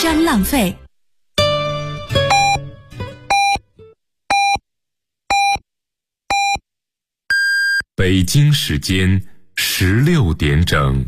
沾浪费。 北京时间16点整，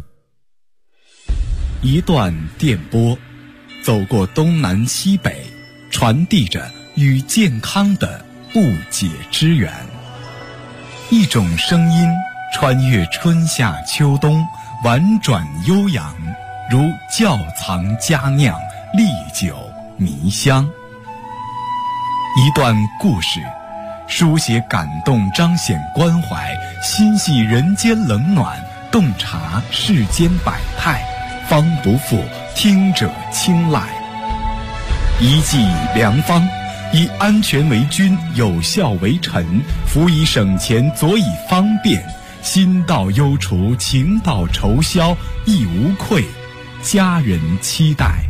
一段电波，走过东南西北，传递着与健康的不解之缘。一种声音穿越春夏秋冬，婉转悠扬，如窖藏佳酿，历久弥香。一段故事，书写感动，彰显关怀，心系人间冷暖，洞察世间百态，方不负听者青睐。一剂良方，以安全为君，有效为臣，辅以省钱，佐以方便，心到忧除，情到愁消，亦无愧，家人期待。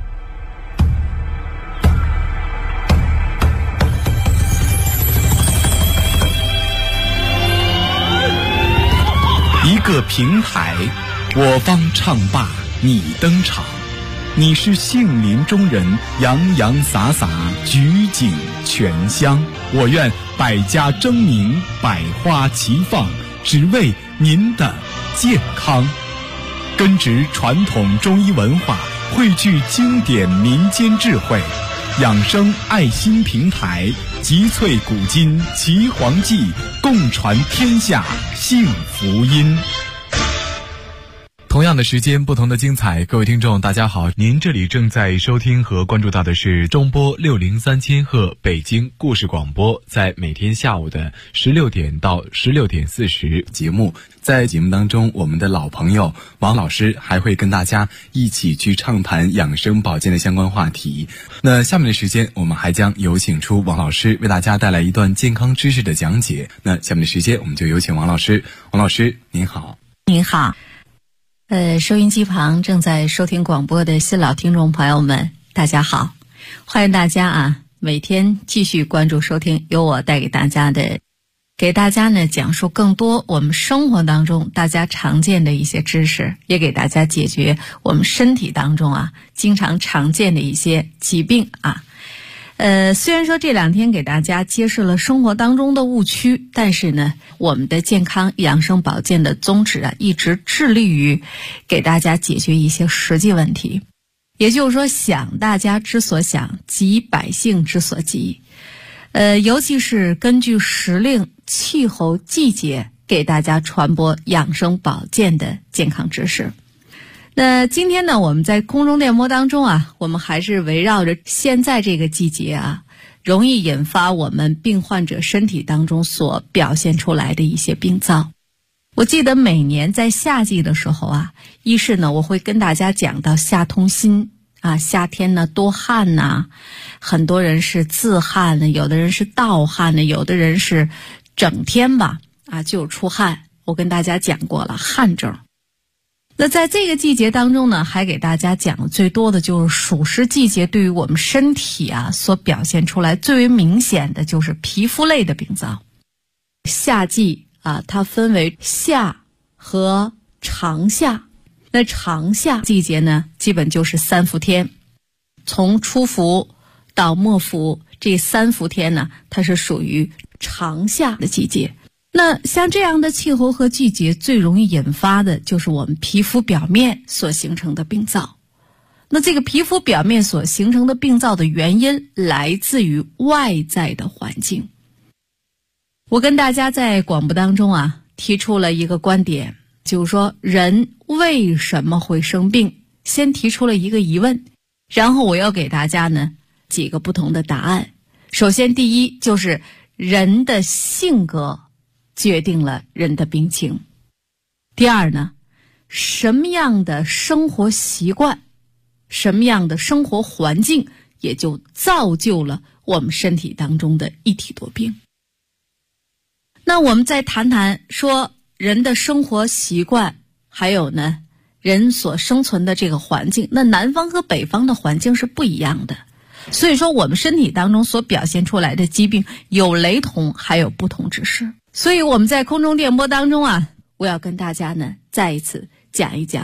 一个平台，我方唱罢你登场，你是杏林中人，洋洋洒洒，举景全香。我愿百家争鸣，百花齐放，只为您的健康。根植传统中医文化，汇聚经典民间智慧，养生爱心平台，集萃古今岐黄记，共传天下幸福音。同样的时间，不同的精彩。各位听众大家好，您这里正在收听和关注到的是中波603千赫北京故事广播，在每天下午的16点到16点40节目。在节目当中，我们的老朋友王老师还会跟大家一起去畅谈养生保健的相关话题。那下面的时间，我们还将有请出王老师为大家带来一段健康知识的讲解。那下面的时间，我们就有请王老师。王老师您好。 您好。收音机旁正在收听广播的新老听众朋友们，大家好，欢迎大家每天继续关注收听由我带给大家的，给大家呢讲述更多我们生活当中大家常见的一些知识，也给大家解决我们身体当中经常常见的一些疾病虽然说这两天给大家揭示了生活当中的误区，但是呢，我们的健康养生保健的宗旨一直致力于给大家解决一些实际问题。也就是说，想大家之所想，急百姓之所急。尤其是根据时令、气候、季节，给大家传播养生保健的健康知识。那今天呢，我们在空中电波当中我们还是围绕着现在这个季节容易引发我们病患者身体当中所表现出来的一些病灶。我记得每年在夏季的时候一是呢，我会跟大家讲到夏痛心夏天呢多汗很多人是自汗呢，有的人是盗汗呢，有的人是整天就出汗。我跟大家讲过了汗症。那在这个季节当中呢，还给大家讲的最多的就是暑湿季节对于我们身体所表现出来最为明显的就是皮肤类的病灶。夏季它分为夏和长夏。那长夏季节呢，基本就是3伏天，从初伏到末伏这3伏天呢，它是属于长夏的季节。那像这样的气候和季节，最容易引发的就是我们皮肤表面所形成的病灶。那这个皮肤表面所形成的病灶的原因来自于外在的环境。我跟大家在广播当中提出了一个观点，就是说人为什么会生病，先提出了一个疑问，然后我要给大家呢几个不同的答案。首先第一就是人的性格决定了人的病情。第二呢，什么样的生活习惯，什么样的生活环境，也就造就了我们身体当中的一体多病。那我们再谈谈说人的生活习惯，还有呢人所生存的这个环境，那南方和北方的环境是不一样的，所以说我们身体当中所表现出来的疾病有雷同还有不同之处。所以我们在空中电波当中我要跟大家呢再一次讲一讲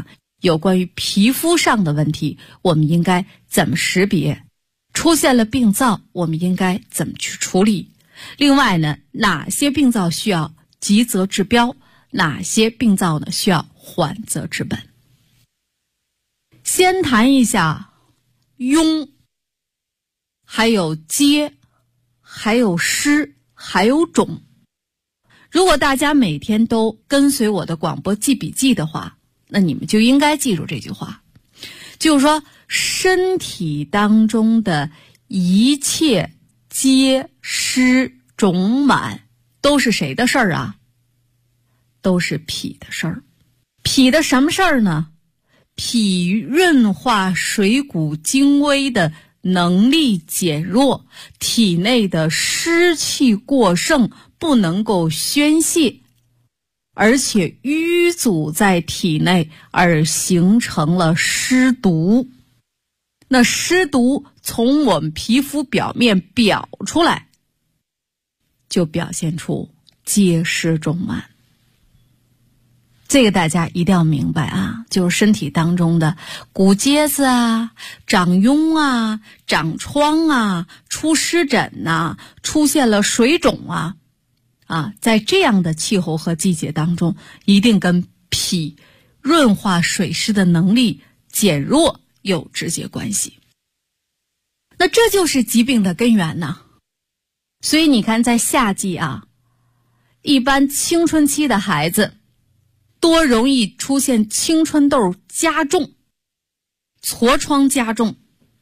有关于皮肤上的问题，我们应该怎么识别？出现了病灶，我们应该怎么去处理？另外呢，哪些病灶需要急则治标，哪些病灶呢需要缓则治本？先谈一下痈，还有疖，还有湿，还有肿。如果大家每天都跟随我的广播记笔记的话，那你们就应该记住这句话，就是说身体当中的一切疖湿肿满都是谁的事儿啊？都是脾的事儿。脾的什么事儿呢？脾润化水谷精微的能力减弱，体内的湿气过盛，不能够宣泄，而且淤阻在体内，而形成了湿毒。那湿毒从我们皮肤表面表出来，就表现出疖湿肿满。这个大家一定要明白啊，就是身体当中的骨疖子啊、长痈啊、长疮啊、出湿疹啊、出现了水肿啊，在这样的气候和季节当中，一定跟脾润化水湿的能力减弱有直接关系。那这就是疾病的根源呢。所以你看，在夏季啊，一般青春期的孩子多容易出现青春痘加重、痤疮加重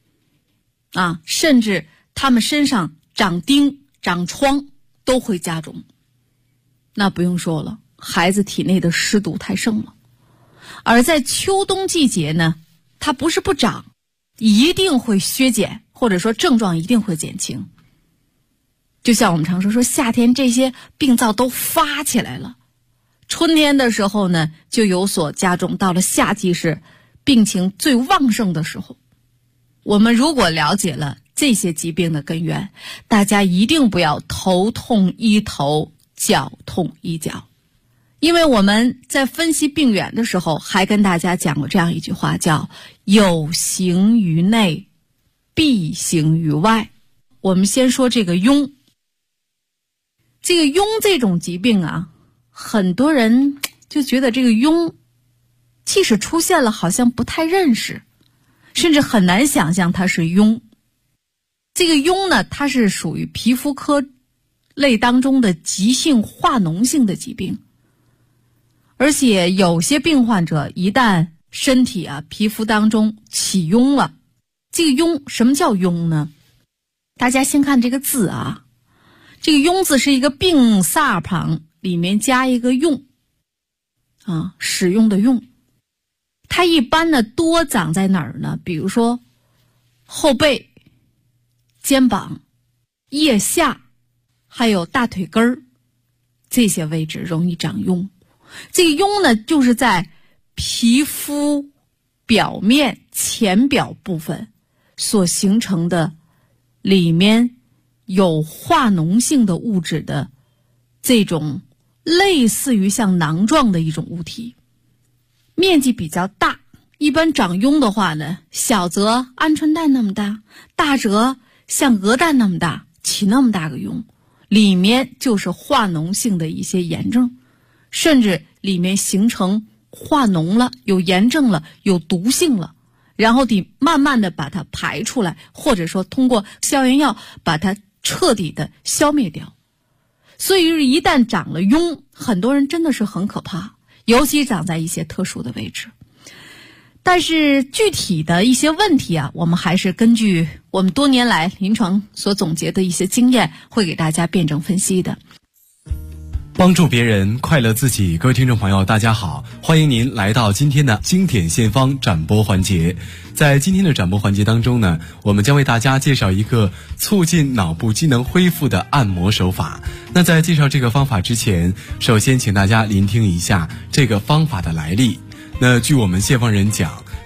甚至他们身上长钉、长疮都会加重。那不用说了，孩子体内的湿毒太盛了。而在秋冬季节呢，它不是不长，一定会削减，或者说症状一定会减轻。就像我们常说夏天这些病灶都发起来了，春天的时候呢就有所加重，到了夏季是病情最旺盛的时候。我们如果了解了这些疾病的根源，大家一定不要头痛医头，脚痛医脚。因为我们在分析病源的时候还跟大家讲过这样一句话，叫有形于内，必形于外。我们先说这个痈。这个痈这种疾病啊，很多人就觉得这个痈即使出现了好像不太认识，甚至很难想象它是痈。这个痈呢，它是属于皮肤科类当中的急性化脓性的疾病。而且有些病患者一旦身体皮肤当中起痈了，这个痈什么叫痈呢？大家先看这个字啊，这个痈字是一个病煞旁里面加一个用使用的用。它一般呢多长在哪儿呢？比如说后背、肩膀、腋下，还有大腿根儿，这些位置容易长痈。这个痈呢，就是在皮肤表面前表部分所形成的，里面有化脓性的物质的这种类似于像囊状的一种物体，面积比较大。一般长痈的话呢，小则鹌鹑蛋那么大，大则像鹅蛋那么大，起那么大个痈，里面就是化脓性的一些炎症，甚至里面形成化脓了，有炎症了，有毒性了，然后得慢慢的把它排出来，或者说通过消炎药把它彻底的消灭掉。所以一旦长了痈，很多人真的是很可怕，尤其长在一些特殊的位置。但是具体的一些问题我们还是根据我们多年来临床所总结的一些经验，会给大家辩证分析的。 帮助别人，快乐自己。各位听众朋友大家好，欢迎您来到今天的经典献方展播环节。在今天的展播环节当中呢，我们将为大家介绍一个促进脑部机能恢复的按摩手法。那在介绍这个方法之前，首先请大家聆听一下这个方法的来历。那据我们献方人讲，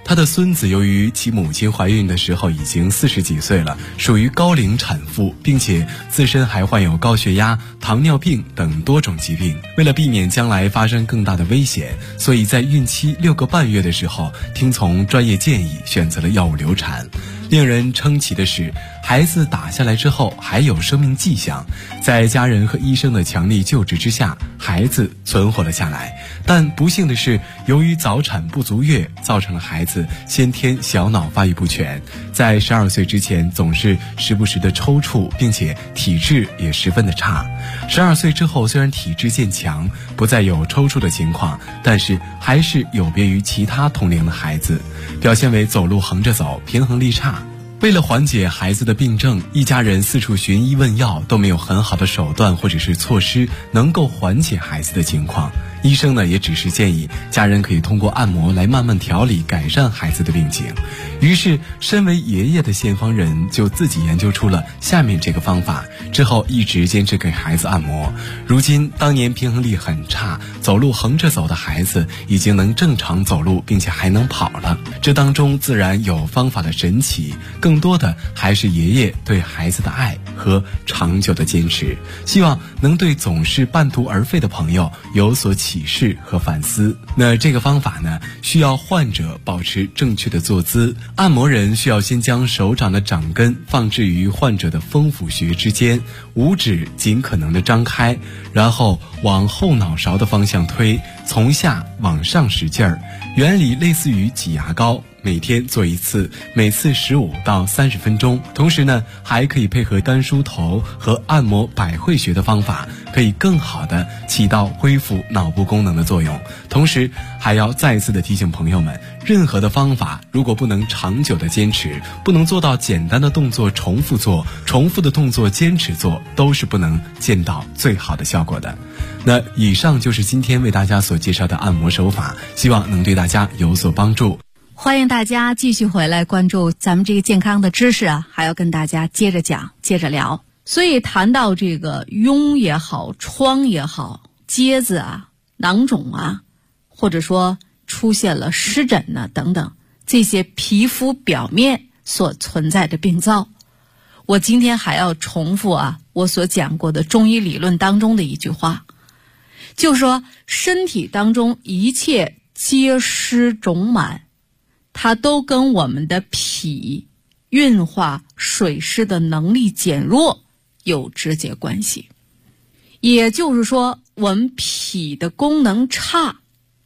他的孙子由于其母亲怀孕的时候已经40几岁了，属于高龄产妇，并且自身还患有高血压、糖尿病等多种疾病。为了避免将来发生更大的危险，所以在孕期6个半月的时候，听从专业建议选择了药物流产。令人称奇的是，孩子打下来之后还有生命迹象，在家人和医生的强力救治之下，孩子存活了下来。但不幸的是，由于早产不足月，造成了孩子先天小脑发育不全，在12岁之前总是时不时的抽搐，并且体质也十分的差。12岁之后，虽然体质渐强，不再有抽搐的情况，但是还是有别于其他同龄的孩子，表现为走路横着走，平衡力差。为了缓解孩子的病症，一家人四处寻医问药，都没有很好的手段或者是措施能够缓解孩子的情况。医生呢也只是建议家人可以通过按摩来慢慢调理改善孩子的病情。于是身为爷爷的现方人就自己研究出了下面这个方法，之后一直坚持给孩子按摩。如今当年平衡力很差，走路横着走的孩子已经能正常走路，并且还能跑了。这当中自然有方法的神奇，更多的还是爷爷对孩子的爱和长久的坚持。希望能对总是半途而废的朋友有所启示和反思。那这个方法呢，需要患者保持正确的坐姿，按摩人需要先将手掌的掌根放置于患者的风府穴之间，五指尽可能的张开，然后往后脑勺的方向推，从下往上使劲儿，原理类似于挤牙膏。每天做一次，每次15到30分钟。同时呢，还可以配合单梳头和按摩百会穴的方法，可以更好的起到恢复脑部功能的作用。同时还要再次的提醒朋友们，任何的方法如果不能长久的坚持，不能做到简单的动作重复做，重复的动作坚持做，都是不能见到最好的效果的。那以上就是今天为大家所介绍的按摩手法，希望能对大家有所帮助。 欢迎大家继续回来关注咱们这个健康的知识啊，还要跟大家接着讲接着聊。所以谈到这个痈也好，疮也好，疖子啊，囊肿啊，或者说出现了湿疹呢等等，这些皮肤表面所存在的病灶，我今天还要重复啊我所讲过的中医理论当中的一句话，就是说身体当中一切结湿肿满，它都跟我们的脾运化水湿的能力减弱有直接关系。也就是说，我们脾的功能差，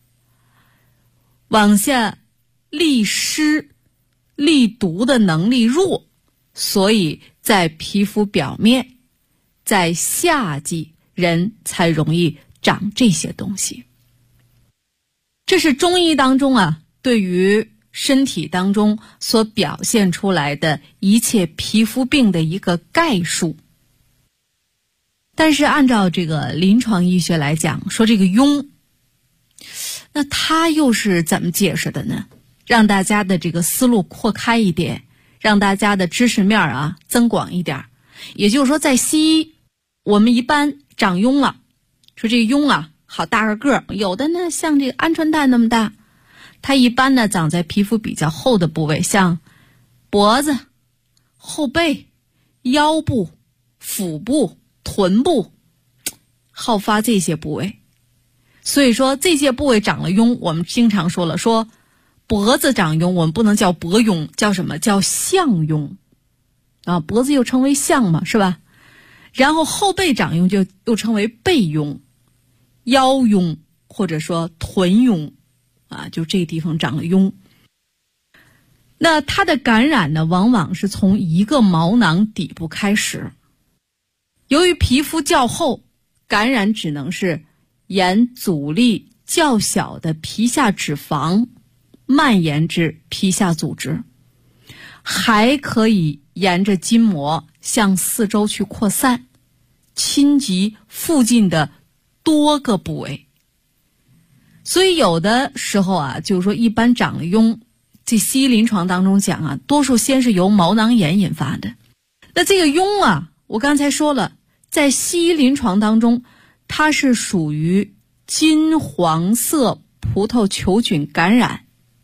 往下利湿利毒的能力弱，所以在皮肤表面，在夏季人才容易长这些东西。这是中医当中啊，对于身体当中所表现出来的一切皮肤病的一个概述。但是按照这个临床医学来讲，说这个痈，那它又是怎么解释的呢？让大家的这个思路扩开一点，让大家的知识面啊增广一点。也就是说，在西医我们一般长痈了，说这个痈啊好大个，有的呢像这个鹌鹑蛋那么大，它一般呢长在皮肤比较厚的部位，像脖子、后背、腰部、腹部、臀部，好发这些部位。所以说这些部位长了痈，我们经常说了，说脖子长痈我们不能叫脖痈，叫什么？叫项痈啊，脖子又称为项嘛，是吧？然后后背长痈就又称为背痈、腰痈或者说臀痈啊，就这地方长了痈。那它的感染呢，往往是从一个毛囊底部开始。由于皮肤较厚，感染只能是沿阻力较小的皮下脂肪蔓延至皮下组织，还可以沿着筋膜向四周去扩散，侵及附近的多个部位。所以有的时候啊，就是说一般长了痈，这西医临床当中讲啊，多数先是由毛囊炎引发的。那这个痈啊，我刚才说了，在西医临床当中，它是属于金黄色葡萄球菌感染，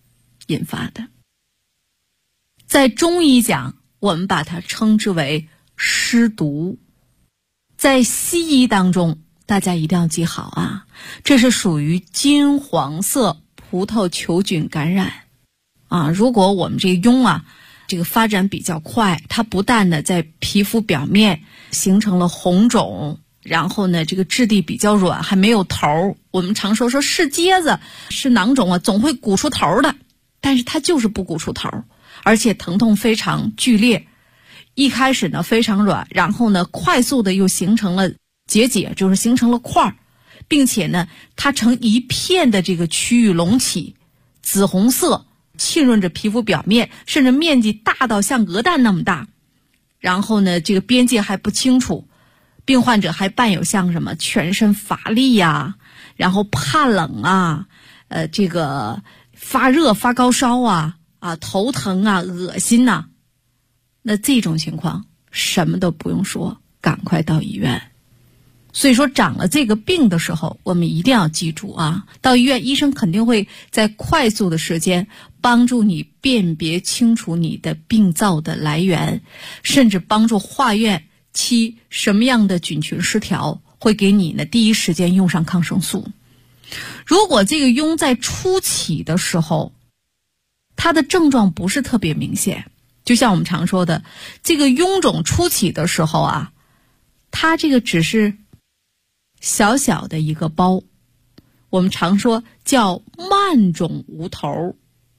引发的。在中医讲，我们把它称之为湿毒。在西医当中，大家一定要记好啊，这是属于金黄色葡萄球菌感染啊。如果我们这个痈啊，这个发展比较快，它不但呢在皮肤表面形成了红肿，然后呢这个质地比较软，还没有头。我们常说是疖子是囊肿啊，总会鼓出头的，但是它就是不鼓出头，而且疼痛非常剧烈。一开始呢非常软，然后呢快速的又形成了结节，就是形成了块，并且呢它呈一片的这个区域隆起，紫红色浸润着皮肤表面，甚至面积大到像鹅蛋那么大。然后呢这个边界还不清楚，病患者还伴有像什么全身乏力呀，然后怕冷啊，这个发热发高烧啊，头疼啊，恶心呐。那这种情况什么都不用说，赶快到医院。所以说长了这个病的时候，我们一定要记住啊，到医院医生肯定会在快速的时间帮助你辨别清楚你的病灶的来源，甚至帮助化验其什么样的菌群失调，会给你呢第一时间用上抗生素。如果这个痈在初期的时候，它的症状不是特别明显，就像我们常说的，这个臃肿初期的时候啊，它这个只是小小的一个包，我们常说叫慢肿无头，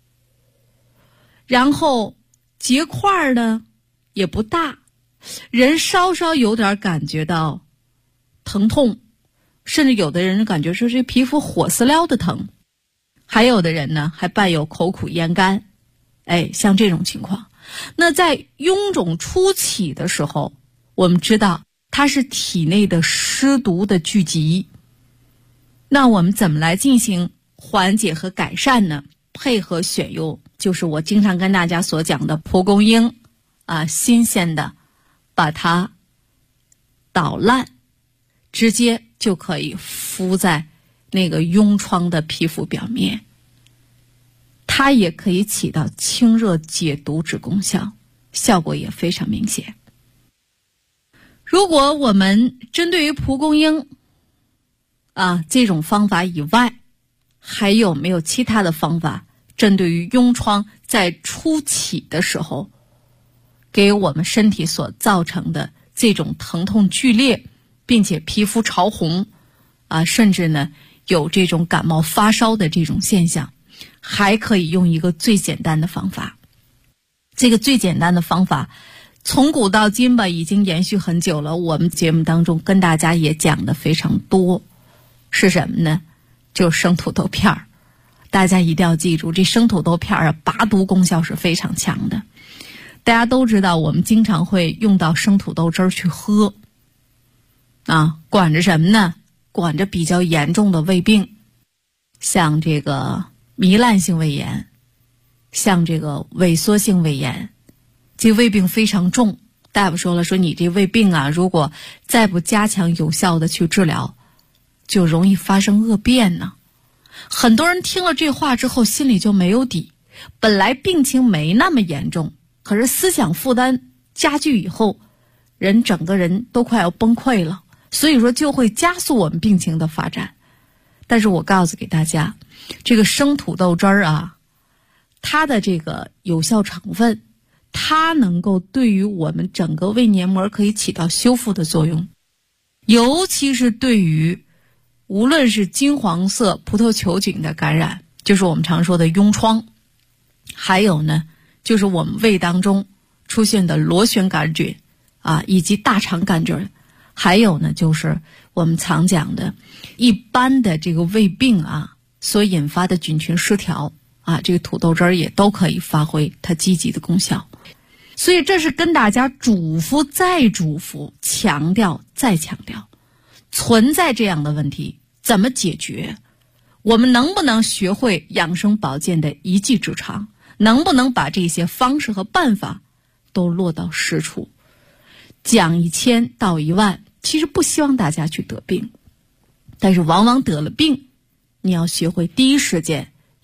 然后结块呢也不大，人稍稍有点感觉到疼痛，甚至有的人感觉说这皮肤火撕撩的疼，还有的人呢还伴有口苦咽干，像这种情况。那在臃肿初期的时候，我们知道它是体内的湿毒的聚集。那我们怎么来进行缓解和改善呢？配合选用就是我经常跟大家所讲的蒲公英新鲜的把它捣烂，直接就可以敷在那个痈疮的皮肤表面。它也可以起到清热解毒之功效，效果也非常明显。如果我们针对于蒲公英这种方法以外，还有没有其他的方法针对于痈疮在初期的时候给我们身体所造成的这种疼痛剧烈，并且皮肤潮红甚至呢有这种感冒发烧的这种现象，还可以用一个最简单的方法。这个最简单的方法从古到今吧，已经延续很久了，我们节目当中跟大家也讲的非常多。是什么呢？就是生土豆片儿。大家一定要记住，这生土豆片儿拔毒功效是非常强的。大家都知道，我们经常会用到生土豆汁儿去喝管着什么呢？管着比较严重的胃病，像这个糜烂性胃炎，像这个萎缩性胃炎，这胃病非常重。大夫说了，说你这胃病如果再不加强有效的去治疗，就容易发生恶变呢。很多人听了这话之后心里就没有底，本来病情没那么严重，可是思想负担加剧以后，人整个人都快要崩溃了，所以说就会加速我们病情的发展。但是我告诉给大家，这个生土豆汁儿它的这个有效成分，它能够对于我们整个胃黏膜可以起到修复的作用，尤其是对于无论是金黄色葡萄球菌的感染，就是我们常说的痈疮，还有呢就是我们胃当中出现的螺旋杆菌以及大肠杆菌，还有呢就是我们常讲的一般的这个胃病所引发的菌群失调这个土豆汁儿也都可以发挥它积极的功效。所以这是跟大家嘱咐再嘱咐，强调再强调，存在这样的问题怎么解决？我们能不能学会养生保健的一技之长？能不能把这些方式和办法都落到实处？讲1000道10000，其实不希望大家去得病，但是往往得了病，你要学会第一时间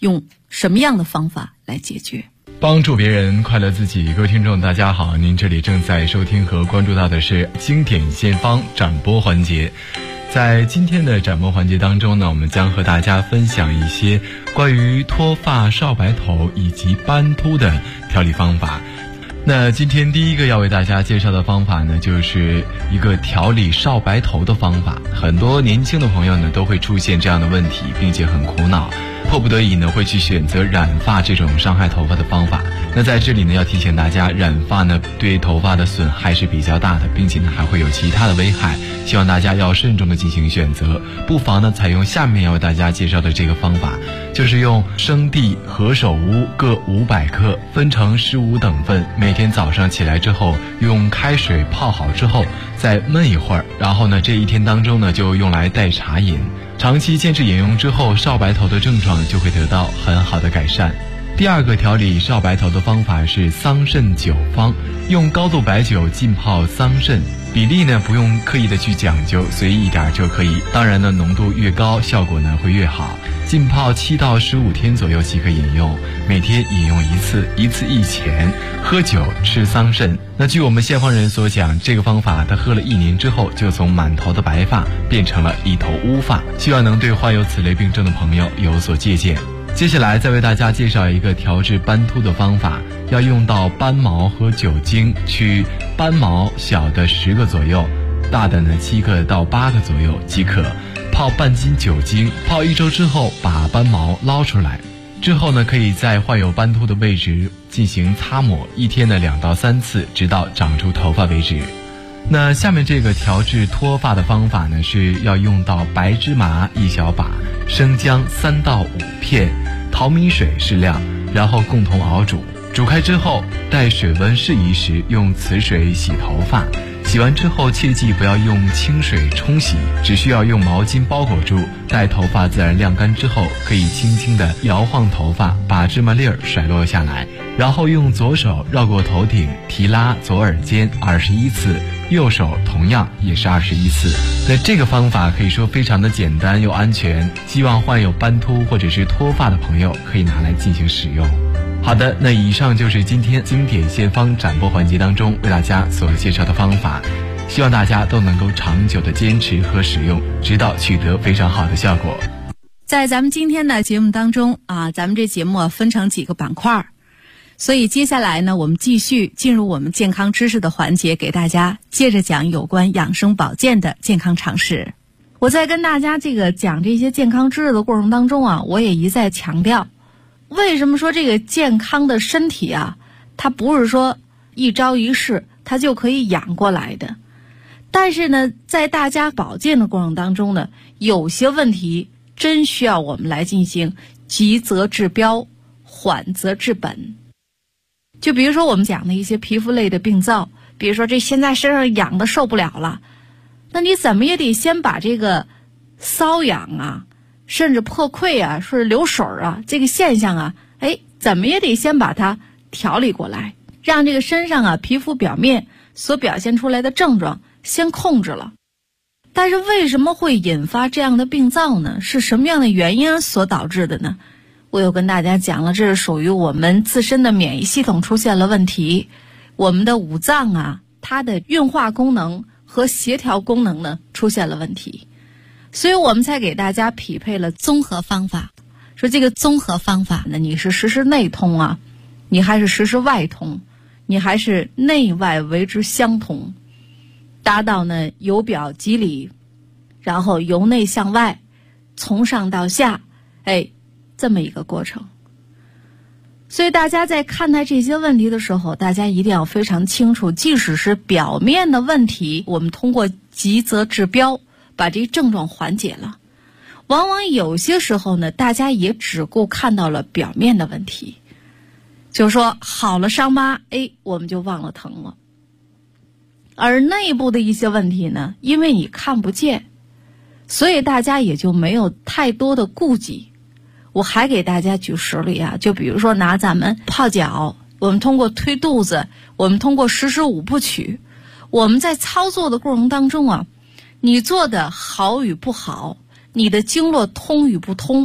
用什么样的方法来解决？ 帮助别人，快乐自己。各位听众大家好，您这里正在收听和关注到的是经典先锋展播环节。在今天的展播环节当中呢，我们将和大家分享一些关于脱发、少白头以及斑秃的调理方法。那今天第一个要为大家介绍的方法呢，就是一个调理少白头的方法。很多年轻的朋友呢都会出现这样的问题，并且很苦恼，迫不得已呢会去选择染发这种伤害头发的方法。那在这里呢要提醒大家，染发呢对头发的损害是比较大的，并且呢还会有其他的危害，希望大家要慎重的进行选择。不妨呢采用下面要为大家介绍的这个方法，就是用生地、何首乌各500克，分成15等份，每天早上起来之后用开水泡好之后再焖一会儿，然后呢这一天当中呢就用来代茶饮。长期坚持饮用之后，少白头的症状就会得到很好的改善。第二个调理少白头的方法是桑葚酒方，用高度白酒浸泡桑葚，比例呢不用刻意的去讲究，随意一点就可以。当然呢浓度越高效果呢会越好。浸泡7到15天左右即可饮用，每天饮用一次，一次一钱，喝酒吃桑葚。那据我们先锋人所讲，这个方法他喝了1年之后，就从满头的白发变成了一头乌发，希望能对患有此类病症的朋友有所借鉴。接下来再为大家介绍一个调治斑秃的方法，要用到斑毛和酒精，取斑毛小的10个左右，大的呢7个到8个左右即可，泡半斤酒精，泡1周之后把斑毛捞出来，之后呢可以在患有斑秃的位置进行擦抹，一天的2到3次，直到长出头发为止。那下面这个调治脱发的方法呢，是要用到白芝麻1小把，生姜3到5片，淘米水适量，然后共同熬煮。煮开之后，待水温适宜时，用此水洗头发。洗完之后切记不要用清水冲洗，只需要用毛巾包裹住，待头发自然晾干之后，可以轻轻地摇晃头发，把芝麻粒儿甩落下来，然后用左手绕过头顶提拉左耳尖21次，右手同样也是21次。那这个方法可以说非常的简单又安全，希望患有斑秃或者是脱发的朋友可以拿来进行使用。好的，那以上就是今天经典先锋展播环节当中为大家所介绍的方法，希望大家都能够长久的坚持和使用，直到取得非常好的效果。 在咱们今天的节目当中啊，咱们这节目分成几个板块，所以接下来呢，我们继续进入我们健康知识的环节，给大家接着讲有关养生保健的健康常识。我在跟大家讲这些健康知识的过程当中啊，我也一再强调，为什么说这个健康的身体啊，它不是说一朝一夕它就可以养过来的。但是呢，在大家保健的过程当中呢，有些问题真需要我们来进行急则治标，缓则治本。就比如说我们讲的一些皮肤类的病灶，比如说这现在身上痒的受不了了，那你怎么也得先把这个瘙痒啊，甚至破溃啊，是流水啊，这个现象啊，怎么也得先把它调理过来，让这个身上啊皮肤表面所表现出来的症状先控制了。但是为什么会引发这样的病灶呢？是什么样的原因所导致的呢？我又跟大家讲了，这是属于我们自身的免疫系统出现了问题，我们的五脏啊，它的运化功能和协调功能呢出现了问题，所以我们才给大家匹配了综合方法。说这个综合方法呢，你是实施内通啊，你还是实施外通，你还是内外为之相同，达到呢由表及里，然后由内向外，从上到下，这么一个过程。所以大家在看待这些问题的时候，大家一定要非常清楚，即使是表面的问题，我们通过急则治标把这症状缓解了，往往有些时候呢，大家也只顾看到了表面的问题，就是说好了伤疤，我们就忘了疼了。而内部的一些问题呢，因为你看不见，所以大家也就没有太多的顾忌。我还给大家举实例啊，就比如说拿咱们泡脚，我们通过推肚子，我们通过实施5部曲，我们在操作的过程当中啊，你做的好与不好，你的经络通与不通，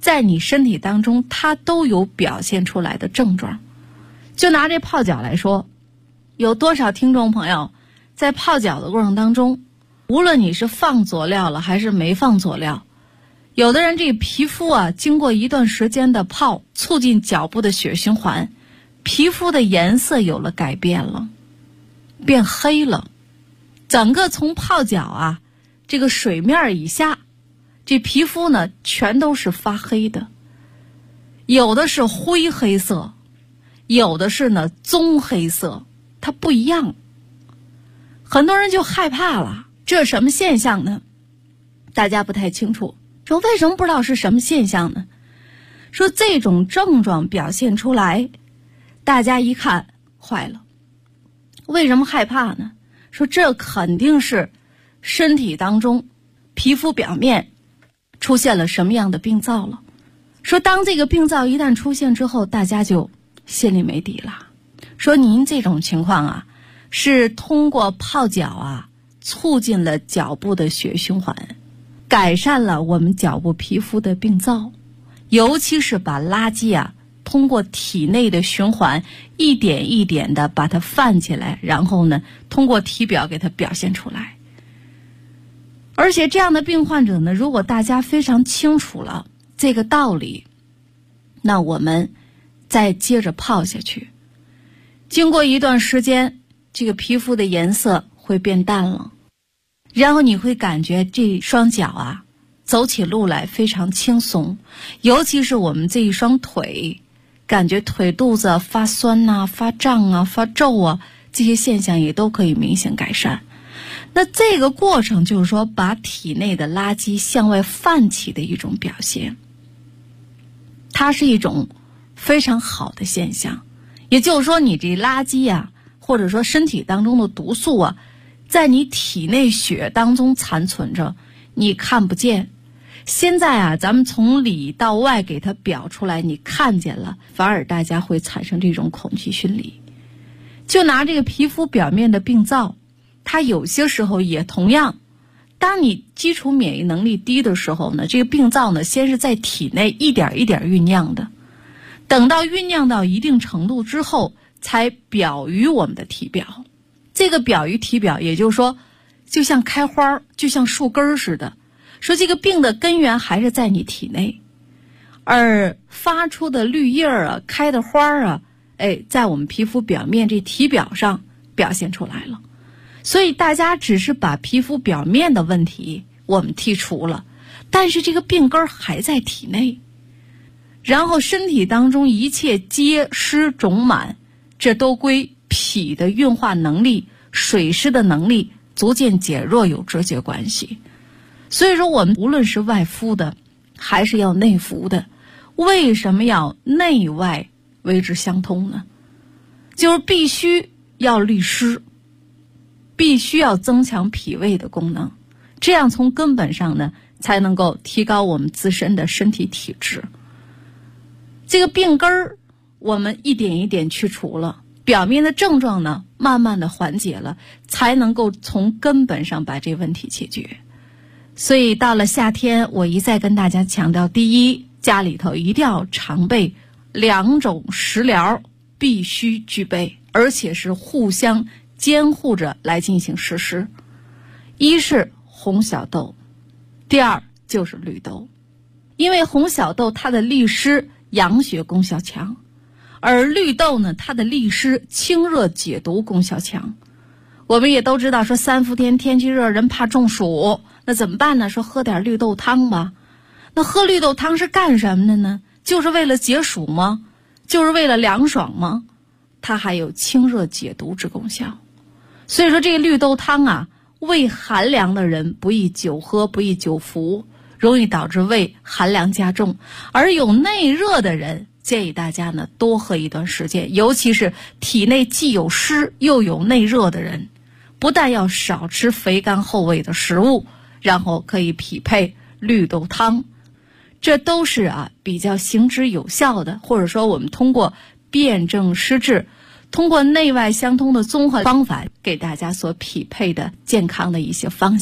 在你身体当中它都有表现出来的症状。就拿这泡脚来说，有多少听众朋友在泡脚的过程当中，无论你是放佐料了还是没放佐料，有的人这皮肤啊，经过一段时间的泡，促进脚部的血循环，皮肤的颜色有了改变了，变黑了，整个从泡脚啊这个水面以下，这皮肤呢全都是发黑的，有的是灰黑色，有的是呢棕黑色，它不一样。很多人就害怕了，这是什么现象呢？大家不太清楚，说为什么不知道是什么现象呢？说这种症状表现出来，大家一看坏了，为什么害怕呢？说这肯定是身体当中皮肤表面出现了什么样的病灶了。说当这个病灶一旦出现之后，大家就心里没底了。说您这种情况啊，是通过泡脚啊，促进了脚部的血循环，改善了我们脚部皮肤的病灶，尤其是把垃圾啊通过体内的循环一点一点的把它泛起来，然后呢通过体表给它表现出来。而且这样的病患者呢，如果大家非常清楚了这个道理，那我们再接着泡下去，经过一段时间，这个皮肤的颜色会变淡了，然后你会感觉这双脚啊走起路来非常轻松，尤其是我们这一双腿，感觉腿肚子发酸啊、发胀啊、发皱啊，这些现象也都可以明显改善。那这个过程就是说把体内的垃圾向外泛起的一种表现，它是一种非常好的现象。也就是说你这垃圾啊，或者说身体当中的毒素啊，在你体内血当中残存着，你看不见。现在啊，咱们从里到外给它表出来，你看见了，反而大家会产生这种恐惧心理。就拿这个皮肤表面的病灶，它有些时候也同样，当你基础免疫能力低的时候呢，这个病灶呢先是在体内一点一点酝酿的，等到酝酿到一定程度之后，才表于我们的体表。这个表于体表，也就是说就像开花，就像树根似的，说这个病的根源还是在你体内，而发出的绿叶啊、开的花啊，在我们皮肤表面这体表上表现出来了。所以大家只是把皮肤表面的问题我们剔除了，但是这个病根还在体内，然后身体当中一切结湿肿满，这都归脾的运化能力、水湿的能力逐渐减弱有直接关系。所以说我们无论是外敷的还是要内服的，为什么要内外为之相通呢？就是必须要利湿，必须要增强脾胃的功能，这样从根本上呢才能够提高我们自身的身体体质。这个病根儿我们一点一点去除了，表面的症状呢慢慢的缓解了，才能够从根本上把这问题解决。所以到了夏天，我一再跟大家强调，第一，家里头一定要常备2种食疗，必须具备，而且是互相监护着来进行实施。一是红小豆，第二就是绿豆。因为红小豆它的利湿养血功效强，而绿豆呢，它的利湿清热解毒功效强。我们也都知道说3伏天天气热，人怕中暑，那怎么办呢？说喝点绿豆汤吧。那喝绿豆汤是干什么的呢？就是为了解暑吗？就是为了凉爽吗？它还有清热解毒之功效。所以说这个绿豆汤啊，胃寒凉的人不宜久喝，不宜久服，容易导致胃寒凉加重。而有内热的人，建议大家呢多喝一段时间，尤其是体内既有湿又有内热的人，不但要少吃肥甘厚味的食物，然后可以匹配绿豆汤，这都是比较行之有效的，或者说我们通过辨证施治，通过内外相通的综合方法，给大家所匹配的健康的一些方向，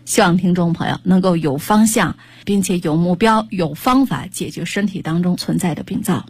希望听众朋友能够有方向，并且有目标、有方法解决身体当中存在的病灶。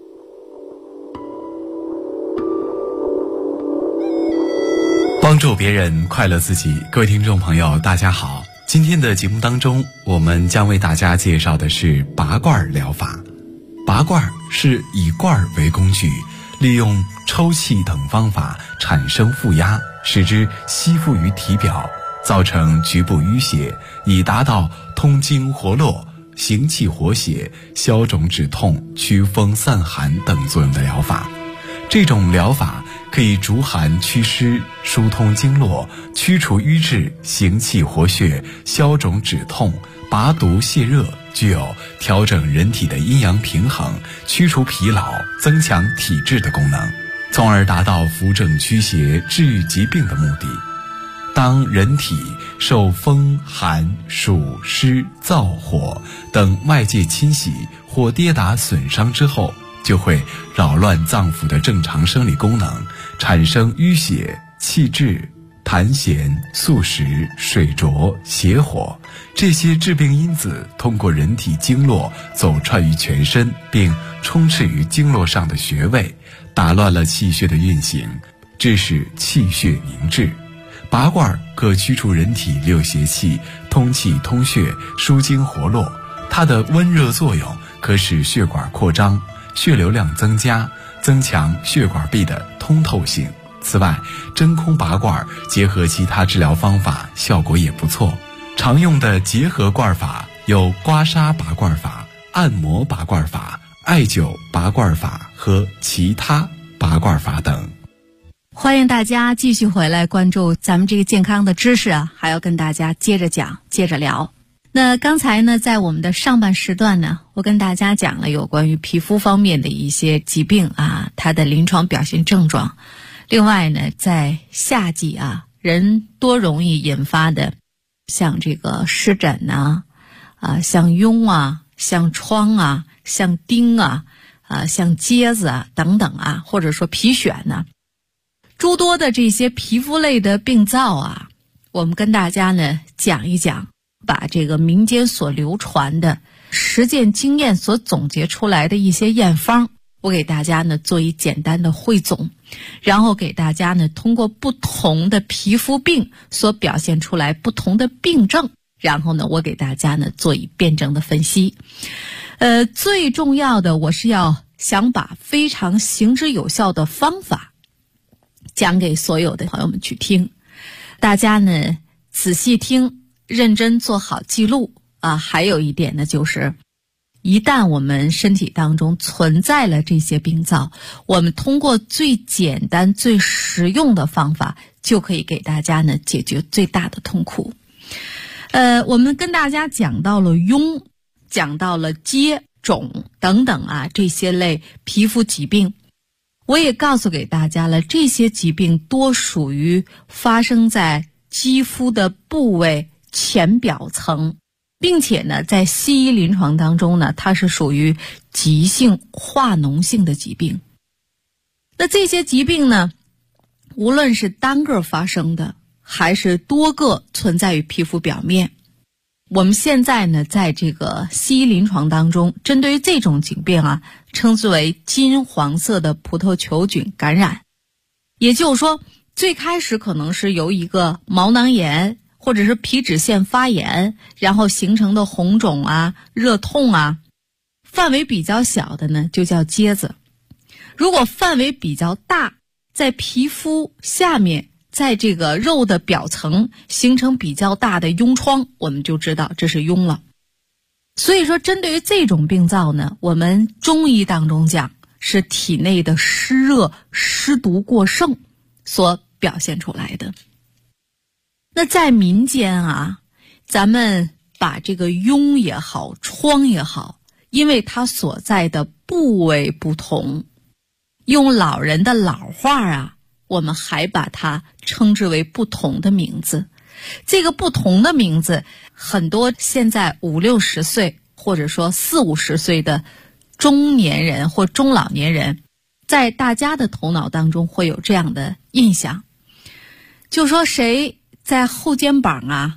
帮助别人，快乐自己。各位听众朋友，大家好。今天的节目当中，我们将为大家介绍的是拔罐疗法。拔罐是以罐为工具，利用抽气等方法产生负压，使之吸附于体表，造成局部淤血，以达到通经活络、行气活血、消肿止痛、祛风散寒等作用的疗法。这种疗法可以逐寒祛湿、疏通经络、驱除瘀滞、行气活血、消肿止痛、拔毒泻热，具有调整人体的阴阳平衡、驱除疲劳、增强体质的功能，从而达到扶正驱邪、治愈疾病的目的。当人体受风寒暑湿燥火等外界侵袭或跌打损伤之后，就会扰乱脏腑的正常生理功能，产生淤血、气滞、痰涎、宿食、水浊、邪火，这些致病因子通过人体经络走串于全身，并充斥于经络上的穴位，打乱了气血的运行，致使气血凝滞。拔罐可驱除人体六邪气，通气通血，疏经活络。它的温热作用可使血管扩张，血流量增加，增强血管壁的通透性。此外，真空拔罐结合其他治疗方法，效果也不错。常用的结合罐法有刮痧拔罐法、按摩拔罐法、艾灸拔罐法和其他拔罐法等。 欢迎大家继续回来关注咱们这个健康的知识啊，还要跟大家接着讲，接着聊。那刚才呢，在我们的上半时段呢，我跟大家讲了有关于皮肤方面的一些疾病啊，它的临床表现症状。另外呢，在夏季啊，人多容易引发的，像这个湿疹呐，像痈啊，像疮啊，像钉啊，像疖子啊等等啊，或者说皮癣呐，诸多的这些皮肤类的病灶啊，我们跟大家呢讲一讲，把这个民间所流传的实践经验所总结出来的一些验方，我给大家呢做一简单的汇总，然后给大家呢通过不同的皮肤病所表现出来不同的病症，然后呢我给大家呢做一辩证的分析。最重要的，我是想把非常行之有效的方法讲给所有的朋友们去听，大家呢仔细听，认真做好记录啊。还有一点呢，就是一旦我们身体当中存在了这些病灶，我们通过最简单最实用的方法就可以给大家呢解决最大的痛苦。我们跟大家讲到了痈，讲到了疖肿等等啊，这些类皮肤疾病，我也告诉给大家了，这些疾病多属于发生在肌肤的部位浅表层，并且呢，在西医临床当中呢，它是属于急性化脓性的疾病。那这些疾病呢，无论是单个发生的，还是多个存在于皮肤表面，我们现在呢，在这个西医临床当中，针对于这种疾病啊，称之为金黄色的葡萄球菌感染。也就是说，最开始可能是由一个毛囊炎或者是皮脂腺发炎，然后形成的红肿啊、热痛啊，范围比较小的呢就叫疖子。如果范围比较大，在皮肤下面，在这个肉的表层形成比较大的痈疮，我们就知道这是痈了。所以说，针对于这种病灶呢，我们中医当中讲是体内的湿热湿毒过盛所表现出来的。那在民间啊，咱们把这个痈也好，疮也好，因为它所在的部位不同，用老人的老话啊，我们还把它称之为不同的名字。这个不同的名字，很多现在50-60岁或者说40-50岁的中年人或中老年人，在大家的头脑当中会有这样的印象，就说谁在后肩膀啊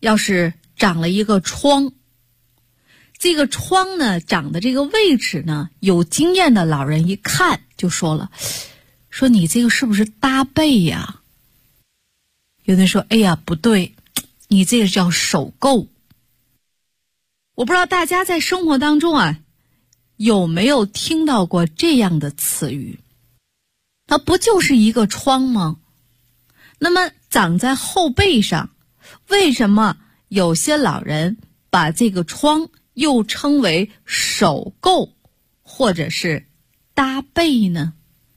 要是长了一个疮，这个疮呢长的这个位置呢，有经验的老人一看就说了，说你这个是不是搭背呀？有的人说，哎呀不对，你这个叫手垢。我不知道大家在生活当中啊有没有听到过这样的词语，那不就是一个疮吗？那么长在后背上，为什么有些老人把这个疮又称为手垢或者是搭背呢？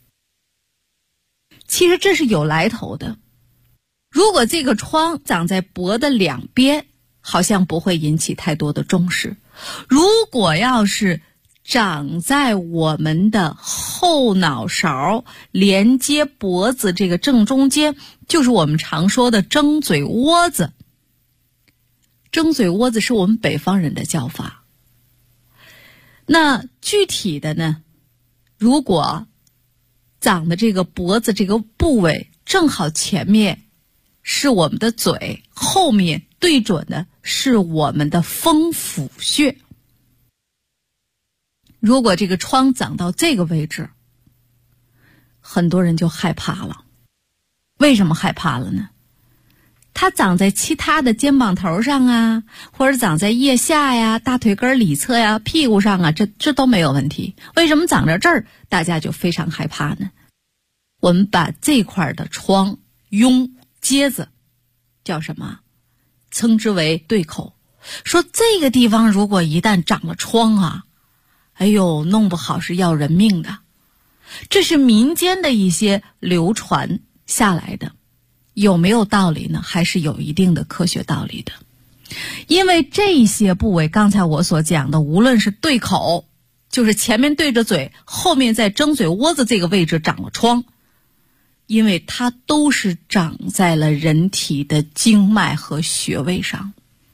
其实这是有来头的。如果这个疮长在脖的两边，好像不会引起太多的重视。如果要是长在我们的后脑勺连接脖子这个正中间，就是我们常说的蒸嘴窝子。蒸嘴窝子是我们北方人的叫法。那具体的呢，如果长的这个脖子这个部位正好前面是我们的嘴，后面对准的是我们的风府穴。如果这个疮长到这个位置，很多人就害怕了。为什么害怕了呢？它长在其他的肩膀头上啊，或者长在腋下呀、大腿根里侧呀、屁股上啊，这都没有问题。为什么长在这儿大家就非常害怕呢？我们把这块的疮、痈、疖子叫什么？称之为对口。说这个地方如果一旦长了疮啊，哎呦，弄不好是要人命的。这是民间的一些流传下来的，有没有道理呢？还是有一定的科学道理的。因为这些部位，刚才我所讲的，无论是对口，就是前面对着嘴，后面在蒸嘴窝子这个位置长了疮，因为它都是长在了人体的经脉和穴位上。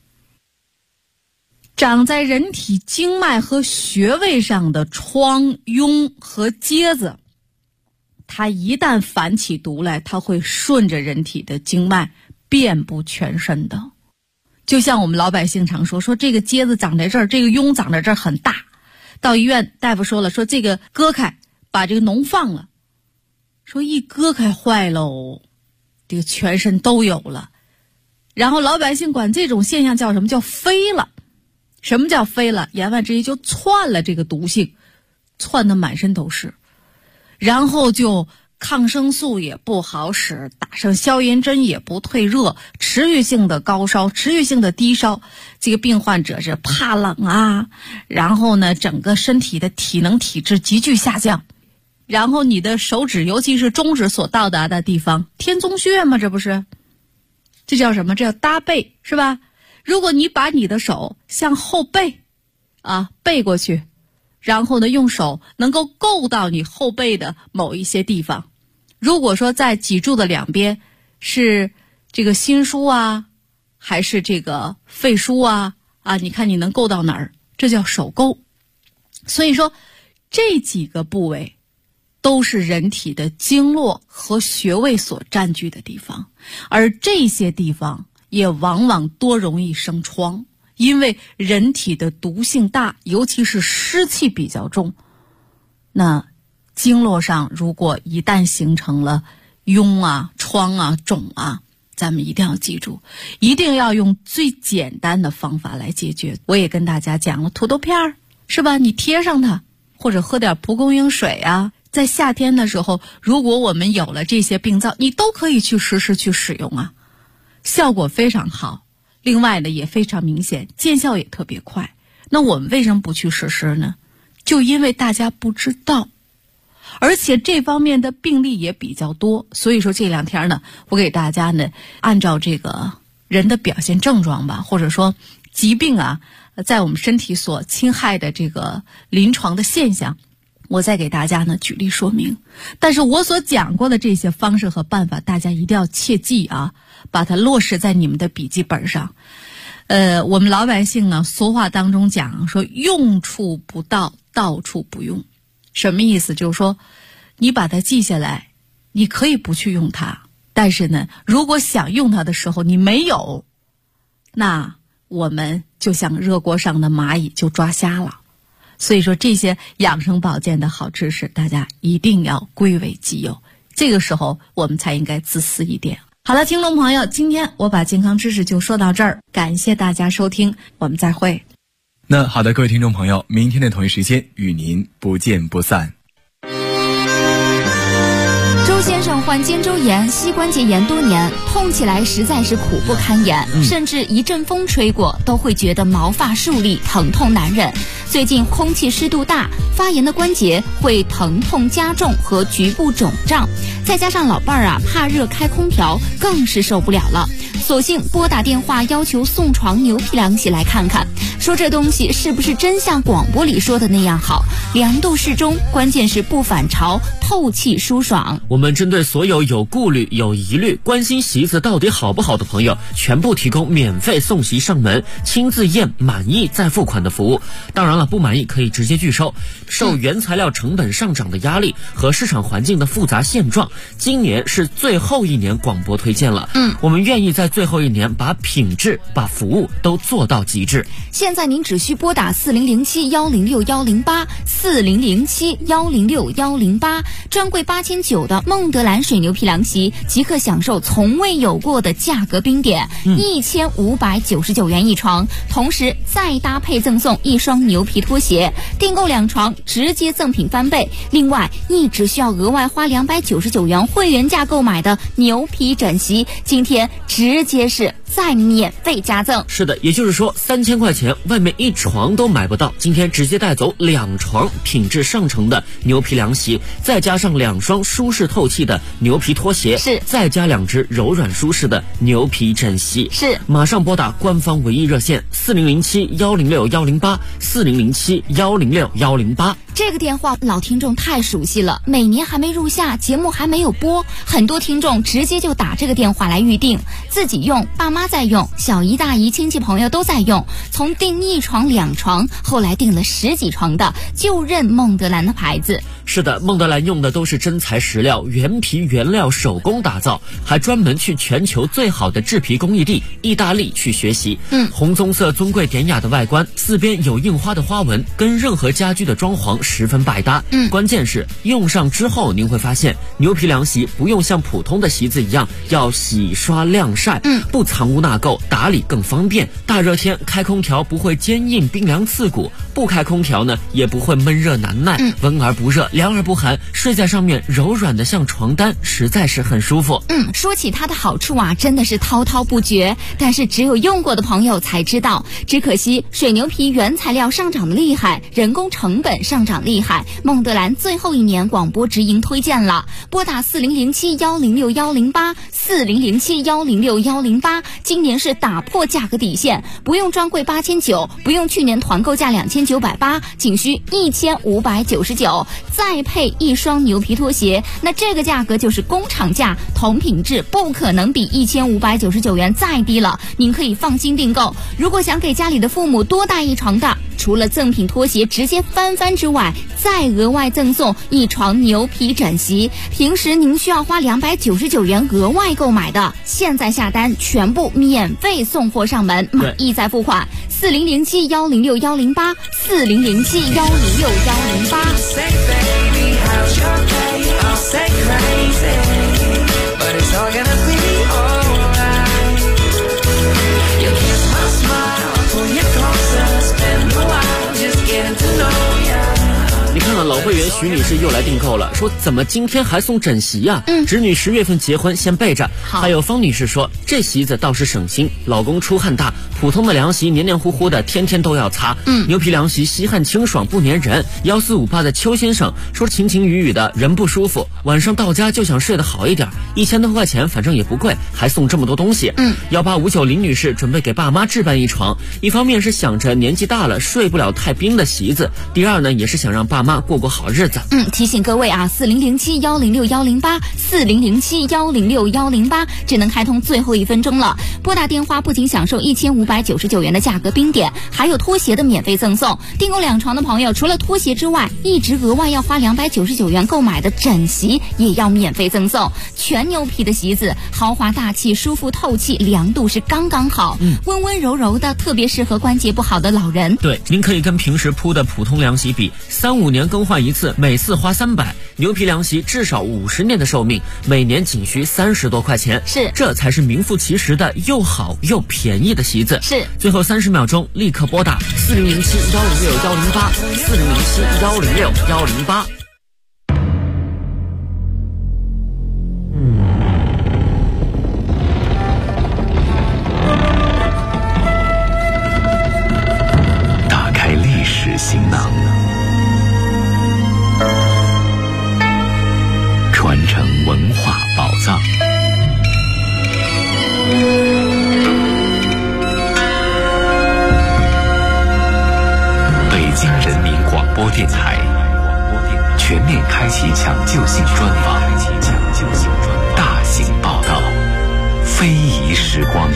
长在人体经脉和穴位上的疮、痈和疖子，它一旦反起毒来，它会顺着人体的经脉遍布全身的。就像我们老百姓常说这个疖子长在这儿，这个痈长在这儿很大，到医院大夫说了，说这个割开，把这个脓放了，说一割开坏喽，这个全身都有了。然后老百姓管这种现象叫什么？叫飞了。什么叫飞了？言外之意就窜了这个毒性，窜得满身都是，然后就抗生素也不好使，打上消炎针也不退热，持续性的高烧，持续性的低烧，这个病患者是怕冷啊，然后呢整个身体的体能体质急剧下降，然后你的手指尤其是中指所到达的地方，天宗穴嘛，这不是，这叫什么？这叫搭背，是吧？如果你把你的手向后背背过去，然后呢用手能够够到你后背的某一些地方，如果说在脊柱的两边是这个心腧啊，还是这个肺腧啊，你看你能够到哪儿，这叫手够。所以说这几个部位都是人体的经络和穴位所占据的地方，而这些地方也往往多容易生疮，因为人体的毒性大，尤其是湿气比较重。那经络上如果一旦形成了痈啊、疮啊、肿啊，咱们一定要记住，一定要用最简单的方法来解决。我也跟大家讲了，土豆片是吧？你贴上它，或者喝点蒲公英水啊。在夏天的时候，如果我们有了这些病灶，你都可以去实施去使用啊。效果非常好，另外呢也非常明显，见效也特别快。那我们为什么不去实施呢？就因为大家不知道，而且这方面的病例也比较多。所以说这两天呢，我给大家呢按照这个人的表现症状吧，或者说疾病在我们身体所侵害的这个临床的现象，我再给大家呢举例说明。但是我所讲过的这些方式和办法，大家一定要切记把它落实在你们的笔记本上。我们老百姓俗话当中讲说，用处不到，到处不用。什么意思？就是说你把它记下来，你可以不去用它，但是呢如果想用它的时候你没有， 那我们就像热锅上的蚂蚁就抓瞎了。所以说这些养生保健的好知识，大家一定要归为己有，这个时候我们才应该自私一点。好了，听众朋友，今天我把健康知识就说到这儿，感谢大家收听，我们再会。 那好的，各位听众朋友，明天的同一时间与您不见不散。 周先生患肩周炎、膝关节炎多年，痛起来实在是苦不堪言，甚至一阵风吹过都会觉得毛发竖立，疼痛难忍。最近空气湿度大，发炎的关节会疼痛加重和局部肿胀，再加上老伴儿怕热开空调，更是受不了了。索性拨打电话要求送床牛皮凉席来看看，说这东西是不是真像广播里说的那样好，凉度适中，关键是不反潮，透气舒爽。 我们针对所有有顾虑、有疑虑、关心席子到底好不好的朋友，全部提供免费送席上门、亲自验满意再付款的服务。当然了，不满意可以直接拒收。受原材料成本上涨的压力和市场环境的复杂现状，今年是最后一年广播推荐了。我们愿意在最后一年把品质、把服务都做到极致。 现在您只需拨打4007106108 4007106108，专柜8900的孟德兰水牛皮凉席即可享受从未有过的价格冰点，1599元一床，同时再搭配赠送一双牛皮拖鞋，订购2床直接赠品翻倍。另外，你只需要额外花299元会员价购买的牛皮枕席，今天直接是再免费加赠。 是的，也就是说3000块钱外面一床都买不到，今天直接带走2床品质上乘的牛皮凉席，再加上2双舒适透气的牛皮拖鞋， 是再加2只柔软舒适的牛皮枕席。 是， 马上拨打官方唯一热线4007106108 4007106108。 这个电话老听众太熟悉了，每年还没入夏，节目还没有播，很多听众直接就打这个电话来预定，自己用，爸妈在用，小姨大姨亲戚朋友都在用，从订1床2床，后来订了10几床的，就认孟德兰的牌子。 是的，孟德兰用的都是真材实料，原皮原料手工打造，还专门去全球最好的制皮工艺地意大利去学习。红棕色尊贵典雅的外观，四边有印花的花纹，跟任何家居的装潢十分百搭。关键是用上之后，您会发现牛皮凉席不用像普通的席子一样要洗刷晾晒，不藏污纳垢，打理更方便。大热天开空调不会坚硬冰凉刺骨，不开空调呢也不会闷热难耐，温而不热，凉而不寒，睡在上面柔软的像床单，实在是很舒服。 说起它的好处真的是滔滔不绝，但是只有用过的朋友才知道。只可惜水牛皮原材料上涨的厉害，人工成本上涨厉害，孟德兰最后一年广播直营推荐了，拨打4007106108 4007106108，今年是打破价格底线，不用专柜8900，不用去年团购价2980，仅需1599，再配1双牛皮拖鞋，那这个价格就是工厂价，同品质不可能比1599元再低了，您可以放心订购。如果想给家里的父母多带1床的，除了赠品拖鞋直接翻之外，再额外赠送1床牛皮枕席，平时您需要花299元额外购买的，现在下单全部免费送货上门，满意再付款。4007106108 你看看老会员徐女士又来订购了，说怎么今天还送枕席呀？侄女10月份结婚，先备着。还有方女士说，这席子倒是省心，老公出汗大，普通的凉席黏黏糊糊的，天天都要擦。牛皮凉席吸汗清爽不粘人。1458的邱先生说，晴晴雨雨的人不舒服，晚上到家就想睡得好一点，1000多块钱反正也不贵，还送这么多东西。18590林女士准备给爸妈置办1床，一方面是想着年纪大了睡不了太冰的席子，第二呢也是想让爸妈过过好日子。 子。 提醒各位啊，4007106108，4007106108，只能开通最后1分钟了。拨打电话不仅享受1599元的价格冰点，还有拖鞋的免费赠送。订购2床的朋友，除了拖鞋之外，一直额外要花299元购买的枕席也要免费赠送。全牛皮的席子，豪华大气，舒服透气，凉度是刚刚好，温温柔柔的，特别适合关节不好的老人。 对，您可以跟平时铺的普通凉席比，3-5年更换一次，每次花300。牛皮凉席至少50年的寿命，每年仅需30多块钱。 是， 这才是名副其实的又好又便宜的席子。 是， 最后30秒钟，立刻拨打4007106108，4007106108。 打开历史行囊，传承文化宝藏。北京人民广播电台全面开启抢救性专访，大型报道，非遗时光。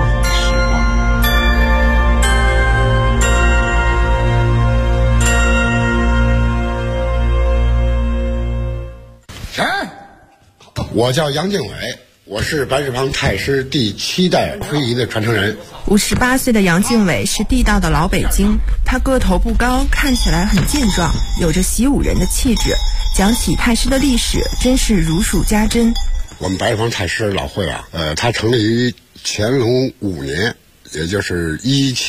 我叫杨敬伟，我是白纸坊太师第7代非遗的传承人。 58岁的杨敬伟是地道的老北京，他个头不高，看起来很健壮，有着习武人的气质。讲起太师的历史，真是如数家珍。 我们白纸坊太师老会啊，它成立于乾隆5年，也就是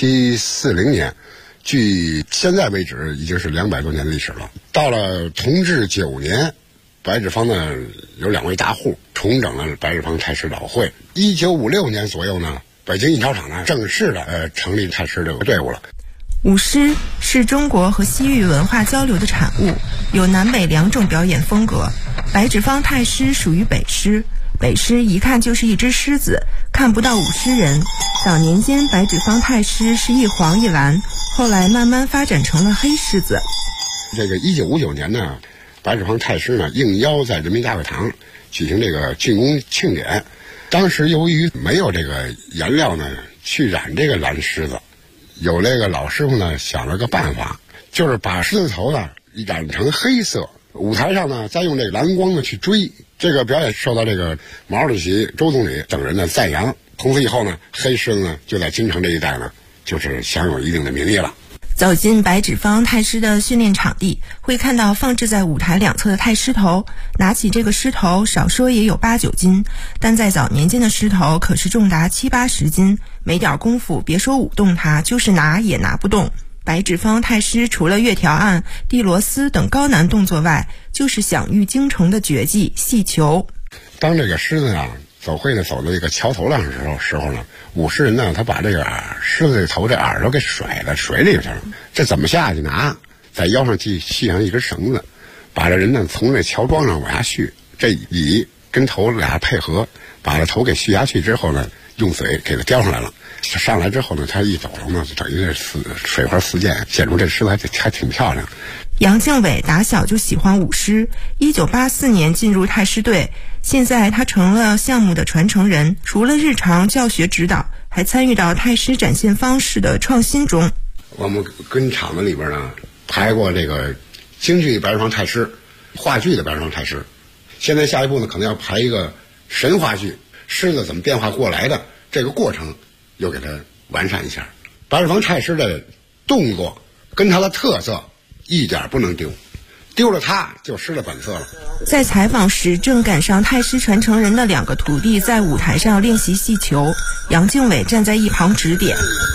1740年，距现在为止已经是200多年的历史了。到了同治9年。白纸坊呢有2位大户重整了白纸坊太师老会。1956年左右呢，北京印钞厂呢正式的成立太师这个队伍了。 舞狮是中国和西域文化交流的产物，有南北2种表演风格。白纸坊太师属于北狮，北狮一看就是一只狮子，看不到舞狮人。早年间白纸坊太师是一黄一蓝，后来慢慢发展成了黑狮子。 这个1959年呢，白纸坊太师呢应邀在人民大会堂举行这个竣工庆典。当时由于没有这个颜料呢去染这个蓝狮子，有这个老师傅呢想了个办法，就是把狮子头呢染成黑色，舞台上呢再用这个蓝光呢去追。这个表演受到这个毛主席、周总理等人的赞扬。从此以后呢，黑狮子呢就在京城这一带呢就是享有一定的名义了。 走进白纸坊太师的训练场地，会看到放置在舞台2侧的太师头。拿起这个狮头，少说也有8-9斤，但在早年间的狮头可是重达70-80斤，没点功夫，别说舞动它，就是拿也拿不动。白纸坊太师除了月条案、地螺丝等高难动作外，就是享誉京城的绝技戏球。 当这个狮子啊走会呢走到这个桥头上的时候呢，舞狮人呢他把这个狮子的头这耳朵给甩在水里头，这怎么下去呢？在腰上系上一根绳子，把这人呢从这桥桩上往下续，这尾跟头俩配合，把这头给续下去之后呢，用嘴给它叼上来了。上来之后呢，他一走呢，就等于是水花四溅，显出这狮子还挺漂亮。 杨敬伟打小就喜欢舞狮，1984年进入太师队，现在他成了项目的传承人，除了日常教学指导，还参与到太师展现方式的创新中。 我们跟厂子里边呢排过这个京剧白纸坊太师、话剧的白纸坊太师，现在下一步呢可能要排一个神话剧，狮子怎么变化过来的这个过程又给它完善一下。白纸坊太师的动作跟他的特色一点不能丢，丢了它就失了本色了。 在采访时，正赶上太师传承人的2个徒弟在舞台上练习戏球，杨敬伟站在一旁指点。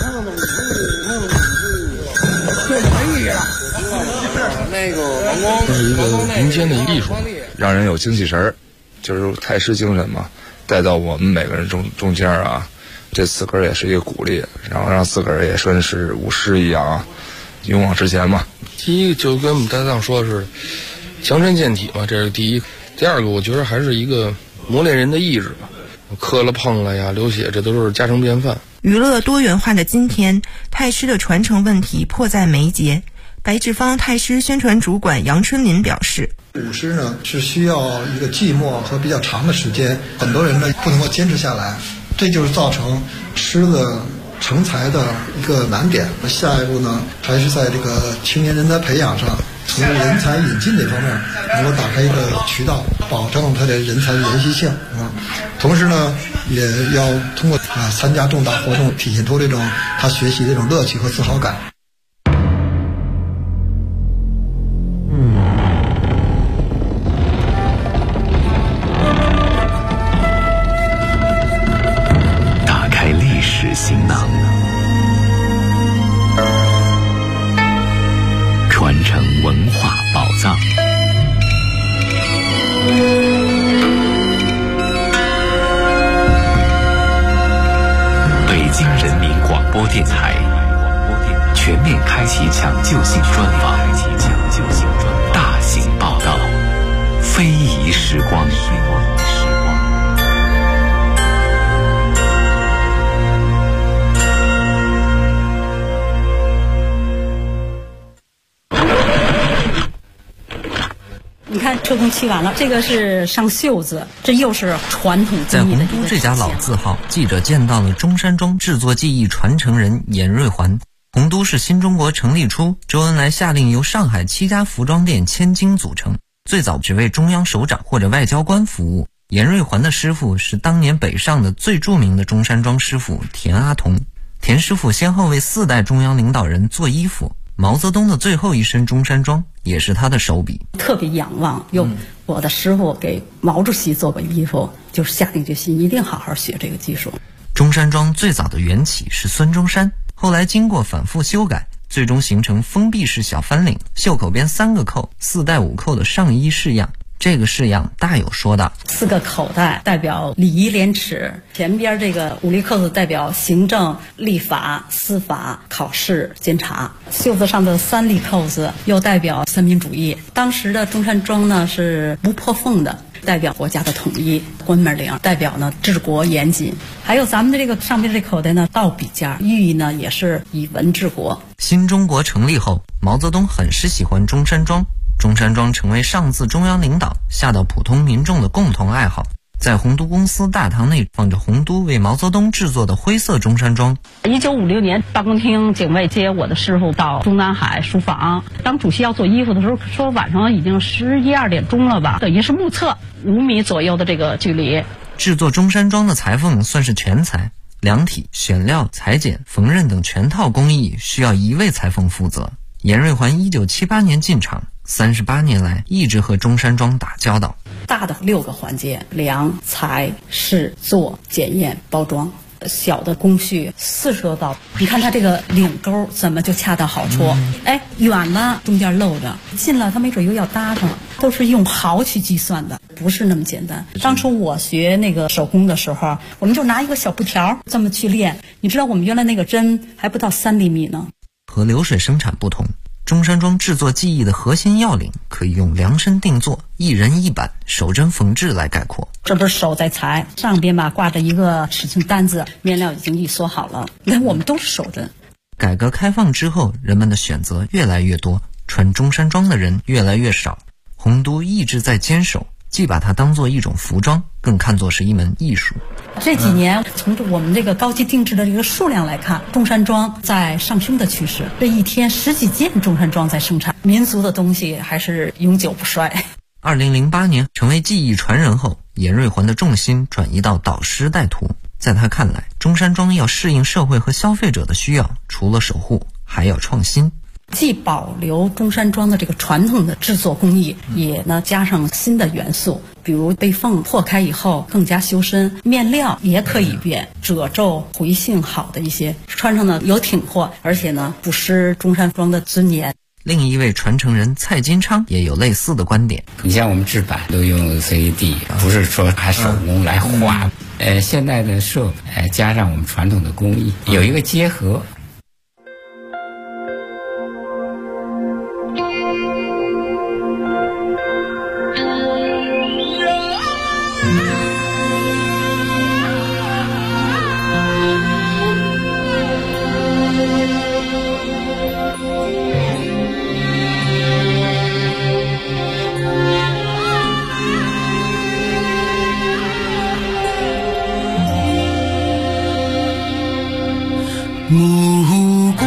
这是一个民间的艺术，让人有精气神儿，就是太师精神嘛，带到我们每个人中间啊。这4个人也是一个鼓励，然后让4个人也算是舞狮一样啊，勇往直前嘛。第一个就跟我们搭档说的是强身健体嘛，这是第一。第2个我觉得还是一个磨练人的意志吧，磕了碰了呀，流血，这都是家常便饭。 娱乐多元化的今天，太师的传承问题迫在眉睫。 白纸坊太师宣传主管杨春林表示， 舞狮呢是需要一个寂寞和比较长的时间，很多人呢不能够坚持下来，这就是造成狮子成才的一个难点。下一步呢，还是在这个青年人才培养上，从人才引进这方面能够打开一个渠道，保证他的人才的延续性啊。同时呢，也要通过参加重大活动，体现出这种他学习的这种乐趣和自豪感。 打开历史行囊，传承文化宝藏。北京人民广播电台全面开启抢救性专访，大型报道，非遗时光。 你看车工漆完了，这个是上袖子，这又是传统在洪都这家老字号，记者见到了中山装制作技艺传承人严瑞环。洪都是新中国成立初，周恩来下令由上海7家服装店千金组成，最早只为中央首长或者外交官服务。严瑞环的师傅是当年北上的最著名的中山装师傅田阿童。田师傅先后为4代中央领导人做衣服，毛泽东的最后一身中山装也是他的手笔。 特别仰望，我的师傅给毛主席做过衣服，就是下定决心一定好好学这个技术。 中山装最早的缘起是孙中山，后来经过反复修改，最终形成封闭式小翻领，袖口边3个扣，4带5扣的上衣式样。这个式样大有说道 ，4个口袋代表礼仪廉耻，前边这个5粒扣子代表行政、立法、司法、考试、监察，袖子上的3粒扣子又代表三民主义。当时的中山装呢是不破缝的，代表国家的统一；关门领代表呢治国严谨。还有咱们的这个上边这口袋呢倒笔架，寓意呢也是以文治国。 新中国成立后，毛泽东很是喜欢中山装，中山装成为上自中央领导下到普通民众的共同爱好。在洪都公司大堂内放着洪都为毛泽东制作的灰色中山装。 1956年，办公厅警卫接我的师傅到中南海书房，当主席要做衣服的时候，说晚上已经11、2点钟了吧，等于是目测5米左右的这个距离。 制作中山装的裁缝算是全才，量体、选料、裁剪、缝纫等全套工艺需要1位裁缝负责。严瑞环1978年进场，38年来一直和中山装打交道。 大的6个环节：量、裁、试、做、检验、包装。小的工序40多道，你看它这个领钩怎么就恰到好处？远了中间漏着，近了它没准又要搭上，都是用毫去计算的，不是那么简单。当初我学那个手工的时候，我们就拿一个小布条这么去练，你知道我们原来那个针还不到3厘米呢。 和流水生产不同，中山装制作技艺的核心要领可以用量身定做、一人一板、手针缝制来概括。 这不是手在裁，上边吧挂着一个尺寸单子，面料已经一缩好了。那我们都是手针。 改革开放之后，人们的选择越来越多，穿中山装的人越来越少。洪都一直在坚守，既把它当作一种服装，更看作是一门艺术。 这几年从我们这个高级定制的这个数量来看，中山装在上升的趋势。这一天10几件中山装在生产，民族的东西还是永久不衰。 2008年成为技艺传人后，严瑞环的重心转移到导师带徒。在他看来，中山装要适应社会和消费者的需要，除了守护，还要创新。 既保留中山装的这个传统的制作工艺，也呢加上新的元素，比如被缝破开以后更加修身，面料也可以变，褶皱回性好的一些，穿上呢有挺阔，而且呢不失中山装的尊严。 另一位传承人蔡金昌也有类似的观点。 你像我们制版都用 CAD， 不是说还手工来画。现在的设加上我们传统的工艺，有一个结合。 目光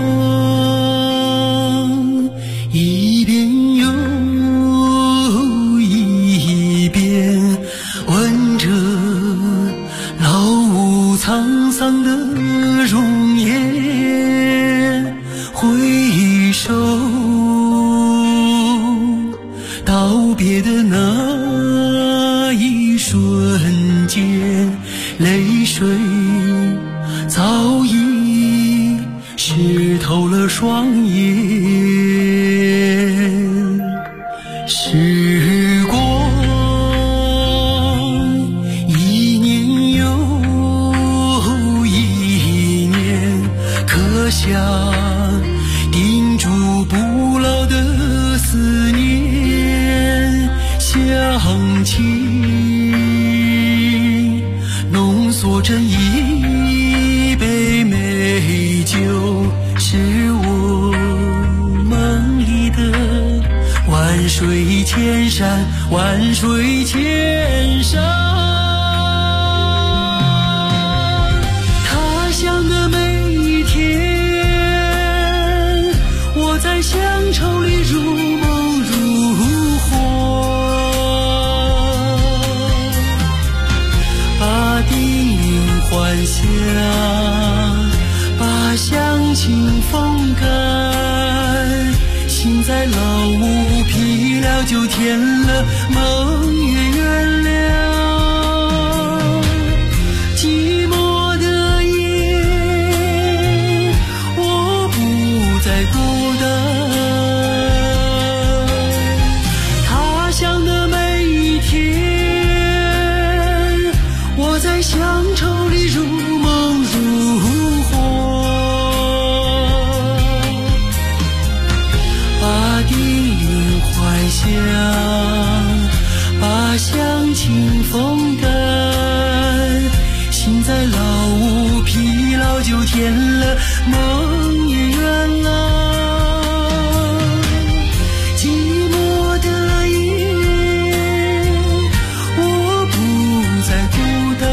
一遍又一遍问着老屋沧桑的容颜，回首道别的那一瞬间，泪水早已湿透了双眼。时光一年又一年，刻下钉住不老的思念，乡情浓缩成一杯美酒，是我梦里的万水千山，万水千山。他乡的每一天，我在乡愁里如梦如幻，把叮咛还乡，把乡情风干，心在老屋疲了就填了，梦也圆了。寂寞的夜，我不再孤单。他乡的每一天，我在乡愁里如梦如幻，把叮咛还乡，把乡情风干，心在老屋疲劳就填了，梦也圆了。寂寞的夜，我不再孤单。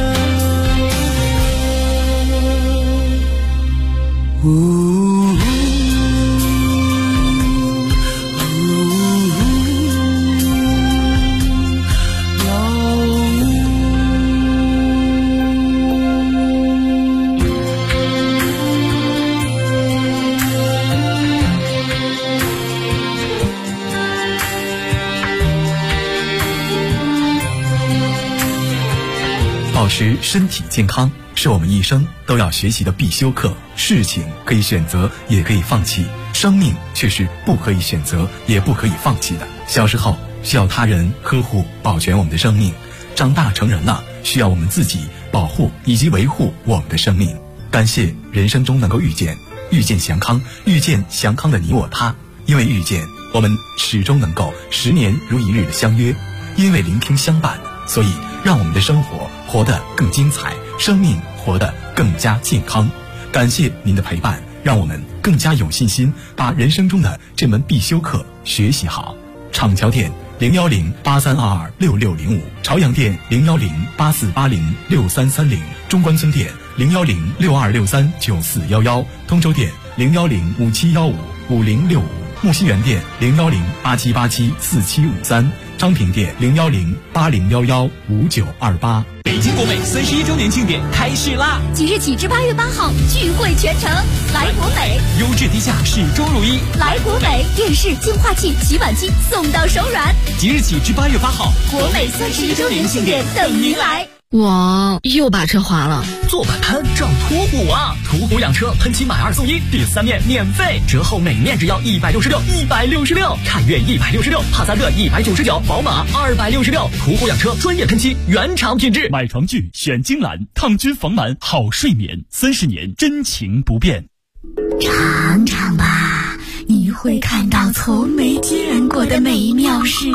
保持身体健康是我们一生都要学习的必修课。事情可以选择，也可以放弃，生命却是不可以选择，也不可以放弃的。小时候需要他人呵护保全我们的生命，长大成人了需要我们自己保护以及维护我们的生命。感谢人生中能够遇见祥康，遇见祥康的你我他。因为遇见，我们始终能够10年如一日的相约；因为聆听相伴，所以让我们的生活活得更精彩，生命活得更加健康。感谢您的陪伴，让我们更加有信心把人生中的这门必修课学习好。厂桥店01083226605，朝阳店01084806330，中关村店01062639411，通州店01057155065，木樨园店01087874753，昌平店01080115928。 北京国美31周年庆典开市啦！ 即日起至8月8号，聚会全城，来国美， 优质低价，始终如一。 来国美，电视、净化器、洗碗机送到手软。 即日起至8月8号， 国美31周年庆典等您来。 我又把车划了， 做摆摊找途虎啊！途虎养车喷漆买2送1，第3面免费，折后每面只要166，凯越166，帕萨特199，宝马266。途虎养车专业喷漆，原厂品质。 买床具选金兰，抗菌防螨好睡眠，30年真情不变。 尝尝吧，你会看到从没见过的美妙事。